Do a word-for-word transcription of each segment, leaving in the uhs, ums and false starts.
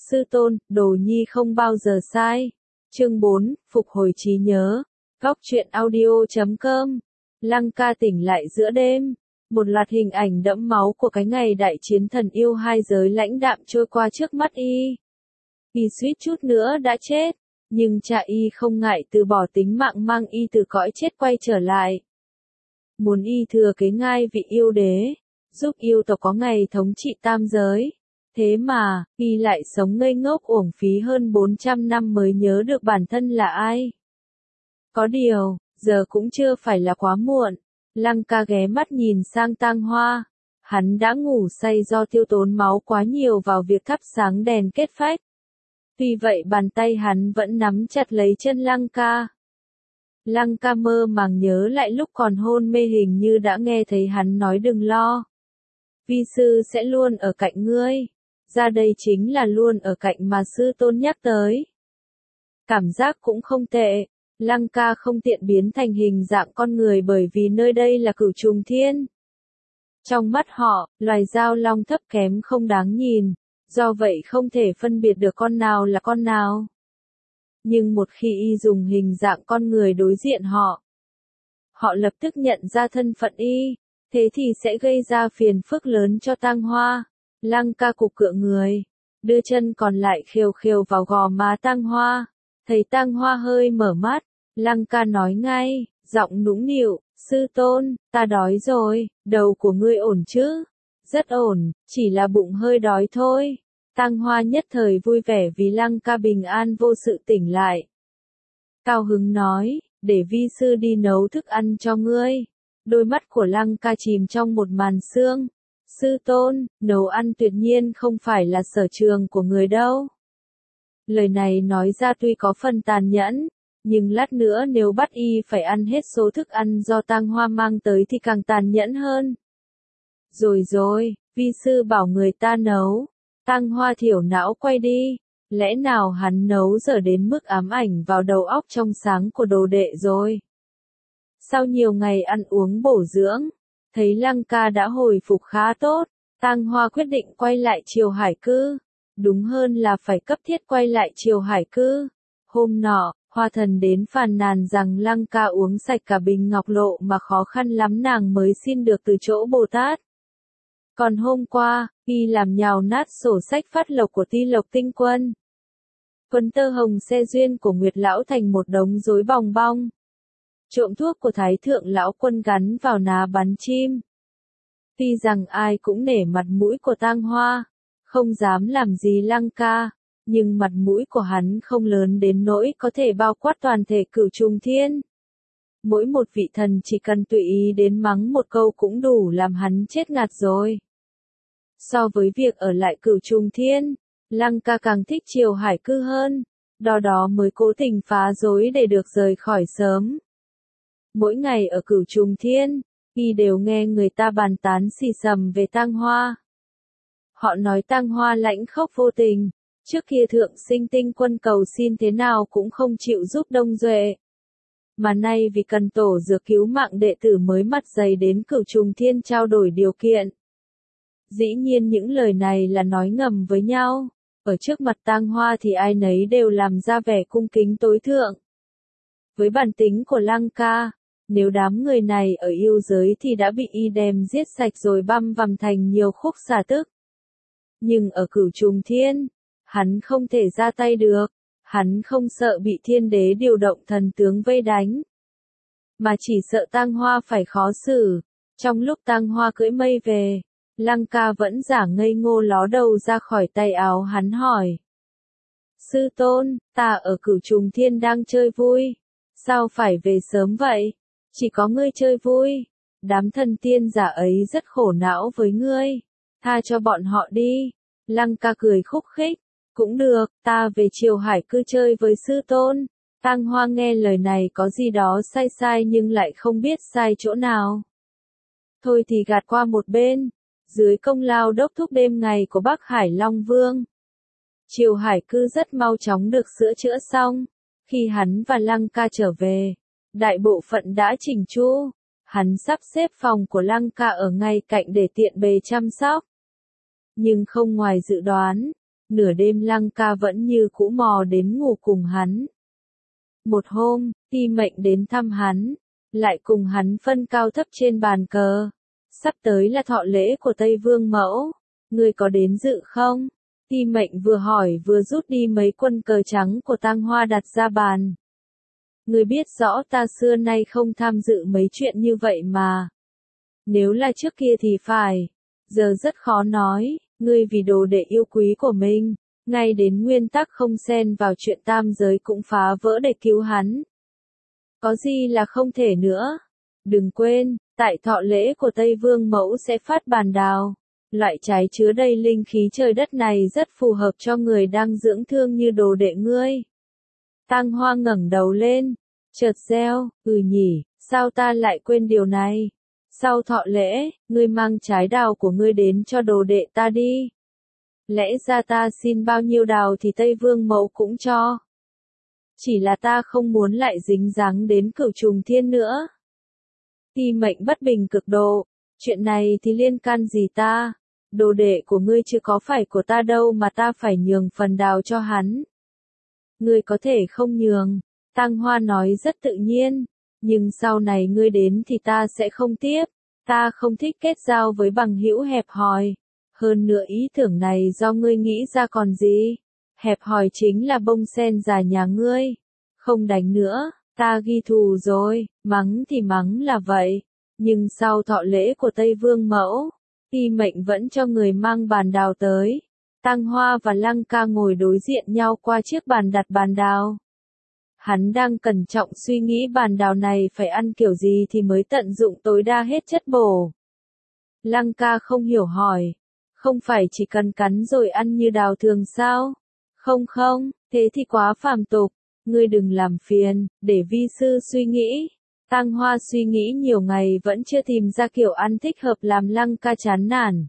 Sư tôn, đồ nhi không bao giờ sai. Chương bốn, phục hồi trí nhớ. Góc truyện audio chấm com. Lăng ca tỉnh lại giữa đêm. Một loạt hình ảnh đẫm máu của cái ngày đại chiến thần yêu hai giới lãnh đạm trôi qua trước mắt y. Y suýt chút nữa đã chết, nhưng cha y không ngại từ bỏ tính mạng mang y từ cõi chết quay trở lại. Muốn y thừa kế ngai vị yêu đế, giúp yêu tộc có ngày thống trị tam giới. Thế mà, y lại sống ngây ngốc uổng phí hơn bốn trăm năm mới nhớ được bản thân là ai. Có điều, giờ cũng chưa phải là quá muộn. Lăng ca ghé mắt nhìn sang Tang Hoa. Hắn đã ngủ say do tiêu tốn máu quá nhiều vào việc thắp sáng đèn kết phách. Tuy vậy bàn tay hắn vẫn nắm chặt lấy chân Lăng ca. Lăng ca mơ màng nhớ lại lúc còn hôn mê, hình như đã nghe thấy hắn nói đừng lo. Vi sư sẽ luôn ở cạnh ngươi. Ra đây chính là luôn ở cạnh mà sư tôn nhắc tới. Cảm giác cũng không tệ. Lăng ca không tiện biến thành hình dạng con người bởi vì nơi đây là Cửu Trùng Thiên. Trong mắt họ, loài dao long thấp kém không đáng nhìn, do vậy không thể phân biệt được con nào là con nào. Nhưng một khi y dùng hình dạng con người đối diện họ, họ lập tức nhận ra thân phận y, thế thì sẽ gây ra phiền phức lớn cho Tang Hoa. Lăng ca cục cựa người, đưa chân còn lại khều khều vào gò má Tang Hoa. Thấy Tang Hoa hơi mở mắt, Lăng ca nói ngay, giọng nũng nịu, sư tôn, ta đói rồi, đầu của ngươi ổn chứ? Rất ổn, chỉ là bụng hơi đói thôi. Tang Hoa nhất thời vui vẻ vì Lăng ca bình an vô sự tỉnh lại. Cao hứng nói, để vi sư đi nấu thức ăn cho ngươi. Đôi mắt của Lăng ca chìm trong một màn sương. Sư tôn, nấu ăn tuyệt nhiên không phải là sở trường của người đâu. Lời này nói ra tuy có phần tàn nhẫn, nhưng lát nữa nếu bắt y phải ăn hết số thức ăn do Tang Hoa mang tới thì càng tàn nhẫn hơn. Rồi rồi, vi sư bảo người ta nấu. Tang Hoa thiểu não quay đi. Lẽ nào hắn nấu dở đến mức ám ảnh vào đầu óc trong sáng của đồ đệ rồi. Sau nhiều ngày ăn uống bổ dưỡng, thấy Lăng ca đã hồi phục khá tốt, Tang Hoa quyết định quay lại Triều Hải Cư. Đúng hơn là phải cấp thiết quay lại Triều Hải Cư. Hôm nọ, Hoa Thần đến phàn nàn rằng Lăng ca uống sạch cả bình ngọc lộ mà khó khăn lắm nàng mới xin được từ chỗ Bồ Tát. Còn hôm qua, y làm nhào nát sổ sách phát lộc của Ti Lộc Tinh Quân. Quấn tơ hồng xe duyên của Nguyệt Lão thành một đống rối bòng bong. Trộm thuốc của Thái Thượng Lão Quân gắn vào ná bắn chim. Tuy rằng ai cũng nể mặt mũi của Tang Hoa, không dám làm gì Lăng ca, nhưng mặt mũi của hắn không lớn đến nỗi có thể bao quát toàn thể Cửu Trùng Thiên. Mỗi một vị thần chỉ cần tùy ý đến mắng một câu cũng đủ làm hắn chết ngạt rồi. So với việc ở lại Cửu Trùng Thiên, Lăng ca càng thích Triều Hải Cư hơn, do đó mới cố tình phá rối để được rời khỏi sớm. Mỗi ngày ở Cửu Trùng Thiên, y đều nghe người ta bàn tán xì xầm về Tang Hoa. Họ nói Tang Hoa lãnh khốc vô tình, trước kia Thượng Sinh Tinh Quân cầu xin thế nào cũng không chịu giúp Đông Duệ. Mà nay vì cần tổ dược cứu mạng đệ tử mới mặt dày đến Cửu Trùng Thiên trao đổi điều kiện. Dĩ nhiên những lời này là nói ngầm với nhau, ở trước mặt Tang Hoa thì ai nấy đều làm ra vẻ cung kính tối thượng. Với bản tính của Lăng ca, nếu đám người này ở yêu giới thì đã bị y đem giết sạch rồi băm vằm thành nhiều khúc xả tức. Nhưng ở Cửu Trùng Thiên, hắn không thể ra tay được, hắn không sợ bị thiên đế điều động thần tướng vây đánh, mà chỉ sợ Tang Hoa phải khó xử. Trong lúc Tang Hoa cưỡi mây về, Lăng ca vẫn giả ngây ngô ló đầu ra khỏi tay áo hắn hỏi. Sư tôn, ta ở Cửu Trùng Thiên đang chơi vui, sao phải về sớm vậy? Chỉ có ngươi chơi vui, đám thần tiên giả ấy rất khổ não với ngươi, tha cho bọn họ đi. Lăng ca cười khúc khích, cũng được, ta về Triều Hải Cư chơi với sư tôn. Tang Hoa nghe lời này có gì đó sai sai nhưng lại không biết sai chỗ nào. Thôi thì gạt qua một bên, dưới công lao đốc thúc đêm ngày của Bắc Hải Long Vương, Triều Hải Cư rất mau chóng được sửa chữa xong. Khi hắn và Lăng ca trở về, đại bộ phận đã chỉnh chu, hắn sắp xếp phòng của Lăng ca ở ngay cạnh để tiện bề chăm sóc. Nhưng không ngoài dự đoán, nửa đêm Lăng ca vẫn như cũ mò đến ngủ cùng hắn. Một hôm, Ti Mệnh đến thăm hắn, lại cùng hắn phân cao thấp trên bàn cờ. Sắp tới là thọ lễ của Tây Vương Mẫu, ngươi có đến dự không? Ti Mệnh vừa hỏi vừa rút đi mấy quân cờ trắng của Tang Hoa đặt ra bàn. Ngươi biết rõ ta xưa nay không tham dự mấy chuyện như vậy mà. Nếu là trước kia thì phải, giờ rất khó nói, ngươi vì đồ đệ yêu quý của mình, ngay đến nguyên tắc không xen vào chuyện tam giới cũng phá vỡ để cứu hắn. Có gì là không thể nữa? Đừng quên, tại thọ lễ của Tây Vương Mẫu sẽ phát bàn đào. Loại trái chứa đầy linh khí trời đất này rất phù hợp cho người đang dưỡng thương như đồ đệ ngươi. Tang Hoa ngẩng đầu lên, chợt reo, ừ nhỉ, sao ta lại quên điều này? Sau thọ lễ, ngươi mang trái đào của ngươi đến cho đồ đệ ta đi. Lẽ ra ta xin bao nhiêu đào thì Tây Vương Mẫu cũng cho. Chỉ là ta không muốn lại dính dáng đến Cửu Trùng Thiên nữa. Ti Mệnh bất bình cực độ, chuyện này thì liên can gì ta? Đồ đệ của ngươi chưa có phải của ta đâu mà ta phải nhường phần đào cho hắn. Ngươi có thể không nhường, Tang Hoa nói rất tự nhiên, nhưng sau này ngươi đến thì ta sẽ không tiếp, ta không thích kết giao với bằng hữu hẹp hòi. Hơn nữa ý tưởng này do ngươi nghĩ ra còn gì? Hẹp hòi chính là bông sen già nhà ngươi. Không đánh nữa, ta ghi thù rồi, mắng thì mắng là vậy. Nhưng sau thọ lễ của Tây Vương Mẫu, Ti Mệnh vẫn cho người mang bàn đào tới. Tang Hoa và Lăng ca ngồi đối diện nhau qua chiếc bàn đặt bàn đào. Hắn đang cẩn trọng suy nghĩ bàn đào này phải ăn kiểu gì thì mới tận dụng tối đa hết chất bổ. Lăng ca không hiểu hỏi, không phải chỉ cần cắn rồi ăn như đào thường sao? Không không, thế thì quá phàm tục, ngươi đừng làm phiền, để vi sư suy nghĩ. Tang Hoa suy nghĩ nhiều ngày vẫn chưa tìm ra kiểu ăn thích hợp làm Lăng ca chán nản.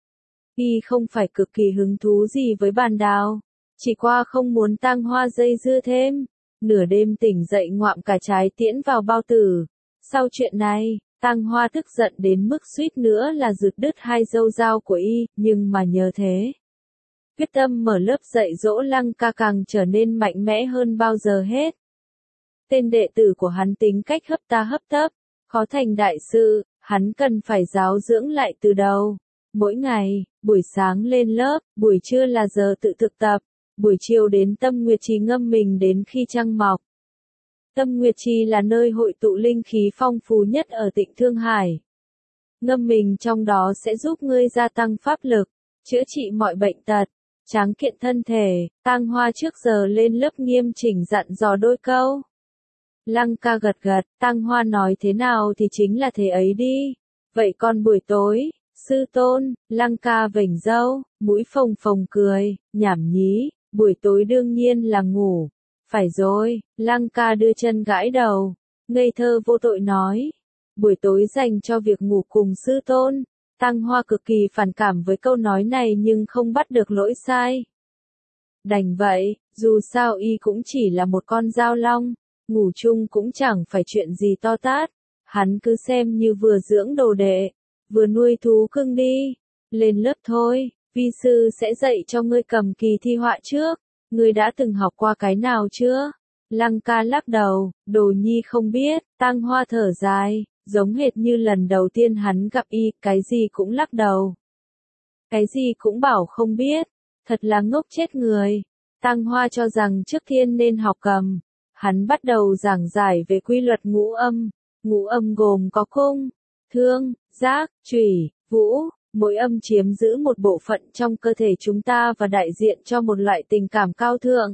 Y không phải cực kỳ hứng thú gì với bàn đào, chỉ qua không muốn Tang Hoa dây dưa thêm. Nửa đêm tỉnh dậy ngoạm cả trái tiễn vào bao tử. Sau chuyện này, Tang Hoa tức giận đến mức suýt nữa là rượt đứt hai râu dao của y, nhưng mà nhờ thế. Quyết tâm mở lớp dạy dỗ Lăng ca càng trở nên mạnh mẽ hơn bao giờ hết. Tên đệ tử của hắn tính cách hấp ta hấp tấp, khó thành đại sự, hắn cần phải giáo dưỡng lại từ đầu. Mỗi ngày, buổi sáng lên lớp, buổi trưa là giờ tự thực tập, buổi chiều đến Tâm Nguyệt Trì ngâm mình đến khi trăng mọc. Tâm Nguyệt Trì là nơi hội tụ linh khí phong phú nhất ở tỉnh Thương Hải. Ngâm mình trong đó sẽ giúp ngươi gia tăng pháp lực, chữa trị mọi bệnh tật, tráng kiện thân thể. Tang Hoa trước giờ lên lớp nghiêm chỉnh dặn dò đôi câu. Lăng ca gật gật, Tang Hoa nói thế nào thì chính là thế ấy đi. Vậy còn buổi tối, sư tôn? Lăng ca vểnh râu, mũi phồng phồng cười, nhảm nhí, buổi tối đương nhiên là ngủ. Phải rồi, Lăng ca đưa chân gãi đầu, ngây thơ vô tội nói. Buổi tối dành cho việc ngủ cùng sư tôn. Tang Hoa cực kỳ phản cảm với câu nói này nhưng không bắt được lỗi sai. Đành vậy, dù sao y cũng chỉ là một con dao long, ngủ chung cũng chẳng phải chuyện gì to tát. Hắn cứ xem như vừa dưỡng đồ đệ, vừa nuôi thú cưng đi. Lên lớp thôi, vi sư sẽ dạy cho ngươi cầm kỳ thi họa trước. Ngươi đã từng học qua cái nào chưa? Lăng ca lắc đầu, đồ nhi không biết. Tang Hoa thở dài, giống hệt như lần đầu tiên hắn gặp y, cái gì cũng lắc đầu. Cái gì cũng bảo không biết, thật là ngốc chết người. Tang Hoa cho rằng trước tiên nên học cầm. Hắn bắt đầu giảng giải về quy luật ngũ âm. Ngũ âm gồm có cung, thương, giác, trùy, vũ. Mỗi âm chiếm giữ một bộ phận trong cơ thể chúng ta và đại diện cho một loại tình cảm cao thượng.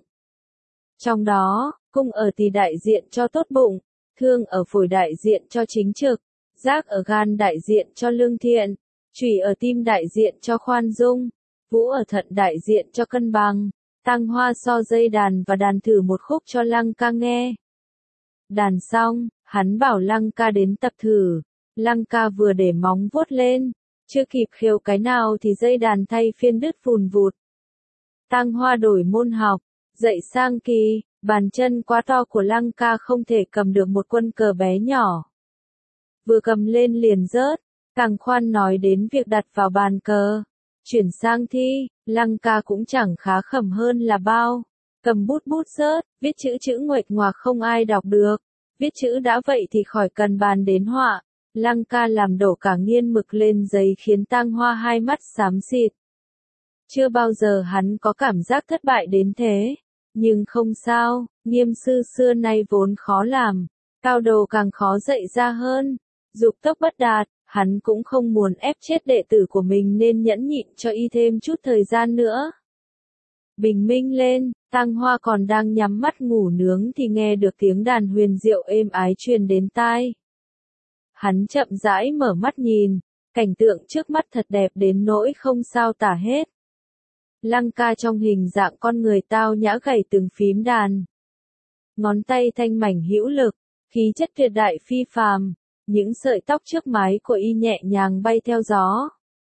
Trong đó, cung ở tỳ đại diện cho tốt bụng, thương ở phổi đại diện cho chính trực, giác ở gan đại diện cho lương thiện, trùy ở tim đại diện cho khoan dung, vũ ở thận đại diện cho cân bằng. Tang Hoa so dây đàn và đàn thử một khúc cho Lăng ca nghe. Đàn xong, hắn bảo Lăng ca đến tập thử. Lăng ca vừa để móng vuốt lên, chưa kịp khêu cái nào thì dây đàn thay phiên đứt vùn vụt. Tang Hoa đổi môn học, dạy sang kỳ, bàn chân quá to của Lăng ca không thể cầm được một quân cờ bé nhỏ. Vừa cầm lên liền rớt, càng khoan nói đến việc đặt vào bàn cờ. Chuyển sang thi, Lăng ca cũng chẳng khá khẩm hơn là bao. Cầm bút bút rớt, viết chữ chữ nguệch ngoạc không ai đọc được. Viết chữ đã vậy thì khỏi cần bàn đến họa. Lăng ca làm đổ cả nghiên mực lên giấy khiến Tang Hoa hai mắt xám xịt. Chưa bao giờ hắn có cảm giác thất bại đến thế. Nhưng không sao, Nghiêm sư xưa nay vốn khó làm. Cao đồ càng khó dạy ra hơn. Dục tốc bất đạt, hắn cũng không muốn ép chết đệ tử của mình nên nhẫn nhịn cho y thêm chút thời gian nữa. Bình minh lên, Tang Hoa còn đang nhắm mắt ngủ nướng thì nghe được tiếng đàn huyền diệu êm ái truyền đến tai. Hắn chậm rãi mở mắt nhìn, cảnh tượng trước mắt thật đẹp đến nỗi không sao tả hết. Lăng ca trong hình dạng con người tao nhã gảy từng phím đàn. Ngón tay thanh mảnh hữu lực, khí chất tuyệt đại phi phàm, những sợi tóc trước mái của y nhẹ nhàng bay theo gió.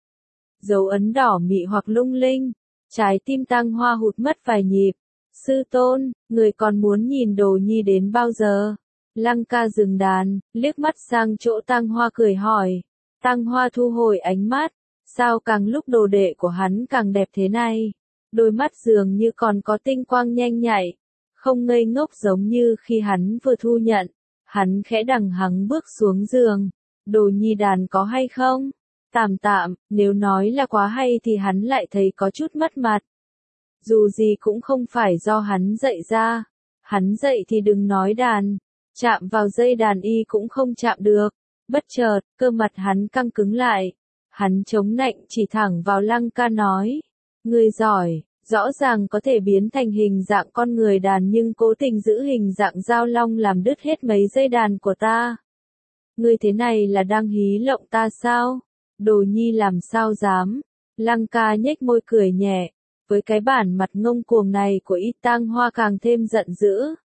Dấu ấn đỏ mị hoặc lung linh, trái tim Tang Hoa hụt mất vài nhịp. Sư tôn, người còn muốn nhìn Đồ Nhi đến bao giờ? Lăng ca dừng đàn, liếc mắt sang chỗ Tang Hoa cười hỏi. Tang Hoa thu hồi ánh mắt, sao càng lúc đồ đệ của hắn càng đẹp thế này? Đôi mắt dường như còn có tinh quang nhanh nhạy, không ngây ngốc giống như khi hắn vừa thu nhận. Hắn khẽ đằng hắng bước xuống giường. Đồ Nhi đàn có hay không? Tạm tạm, nếu nói là quá hay thì hắn lại thấy có chút mất mặt. Dù gì cũng không phải do hắn dạy ra. Hắn dạy thì đừng nói đàn. Chạm vào dây đàn y cũng không chạm được. Bất chợt, cơ mặt hắn căng cứng lại. Hắn chống nạnh chỉ thẳng vào Lăng ca nói. Người giỏi, rõ ràng có thể biến thành hình dạng con người đàn nhưng cố tình giữ hình dạng dao long làm đứt hết mấy dây đàn của ta. Ngươi thế này là đang hí lộng ta sao? Đồ Nhi làm sao dám? Lăng ca nhếch môi cười nhẹ. Với cái bản mặt ngông cuồng này của y, Tang Hoa càng thêm giận dữ.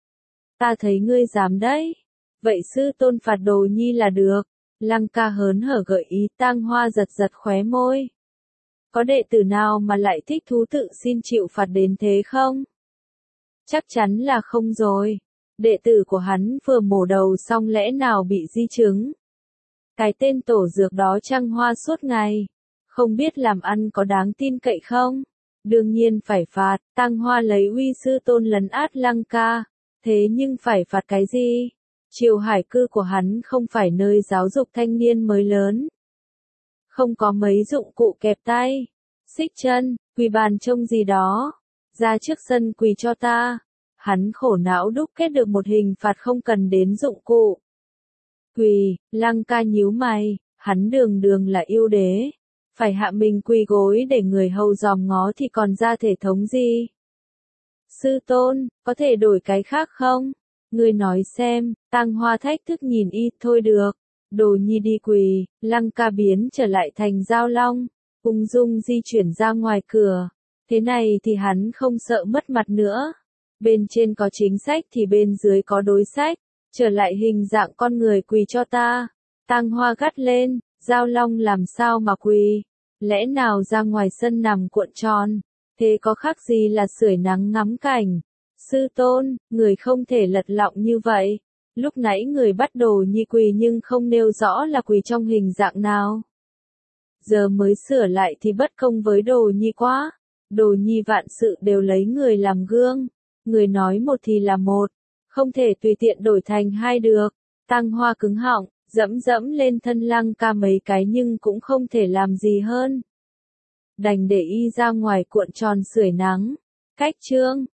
Ta thấy ngươi dám đấy. Vậy sư tôn phạt Đồ Nhi là được. Lăng ca hớn hở gợi ý. Tang Hoa giật giật khóe môi. Có đệ tử nào mà lại thích thú tự xin chịu phạt đến thế không? Chắc chắn là không rồi. Đệ tử của hắn vừa mổ đầu xong lẽ nào bị di chứng. Cái tên tổ dược đó trăng hoa suốt ngày. Không biết làm ăn có đáng tin cậy không? Đương nhiên phải phạt. Tang Hoa lấy uy sư tôn lấn át Lăng ca. Thế nhưng phải phạt cái gì? Triều hải cư của hắn không phải nơi giáo dục thanh niên mới lớn. Không có mấy dụng cụ kẹp tay, xích chân, quỳ bàn trông gì đó. Ra trước sân quỳ cho ta. Hắn khổ não đúc kết được một hình phạt không cần đến dụng cụ. Quỳ, Lăng ca nhíu mày, hắn đường đường là yêu đế. Phải hạ mình quỳ gối để người hầu dòm ngó thì còn ra thể thống gì? Sư tôn, có thể đổi cái khác không? Ngươi nói xem. Tang Hoa thách thức nhìn y. Thôi được. Đồ Nhi đi quỳ. Lăng ca biến trở lại thành dao long, ung dung di chuyển ra ngoài cửa. Thế này thì hắn không sợ mất mặt nữa. Bên trên có chính sách thì bên dưới có đối sách. Trở lại hình dạng con người quỳ cho ta. Tang Hoa gắt lên. Dao long làm sao mà quỳ? Lẽ nào ra ngoài sân nằm cuộn tròn? Thế có khác gì là sưởi nắng ngắm cảnh? Sư tôn, người không thể lật lọng như vậy. Lúc nãy người bắt Đồ Nhi quỳ nhưng không nêu rõ là quỳ trong hình dạng nào. Giờ mới sửa lại thì bất công với Đồ Nhi quá. Đồ Nhi vạn sự đều lấy người làm gương. Người nói một thì là một. Không thể tùy tiện đổi thành hai được. Tang Hoa cứng họng, dẫm dẫm lên thân Lăng ca mấy cái nhưng cũng không thể làm gì hơn. Đành để y ra ngoài cuộn tròn sưởi nắng. Cách chương.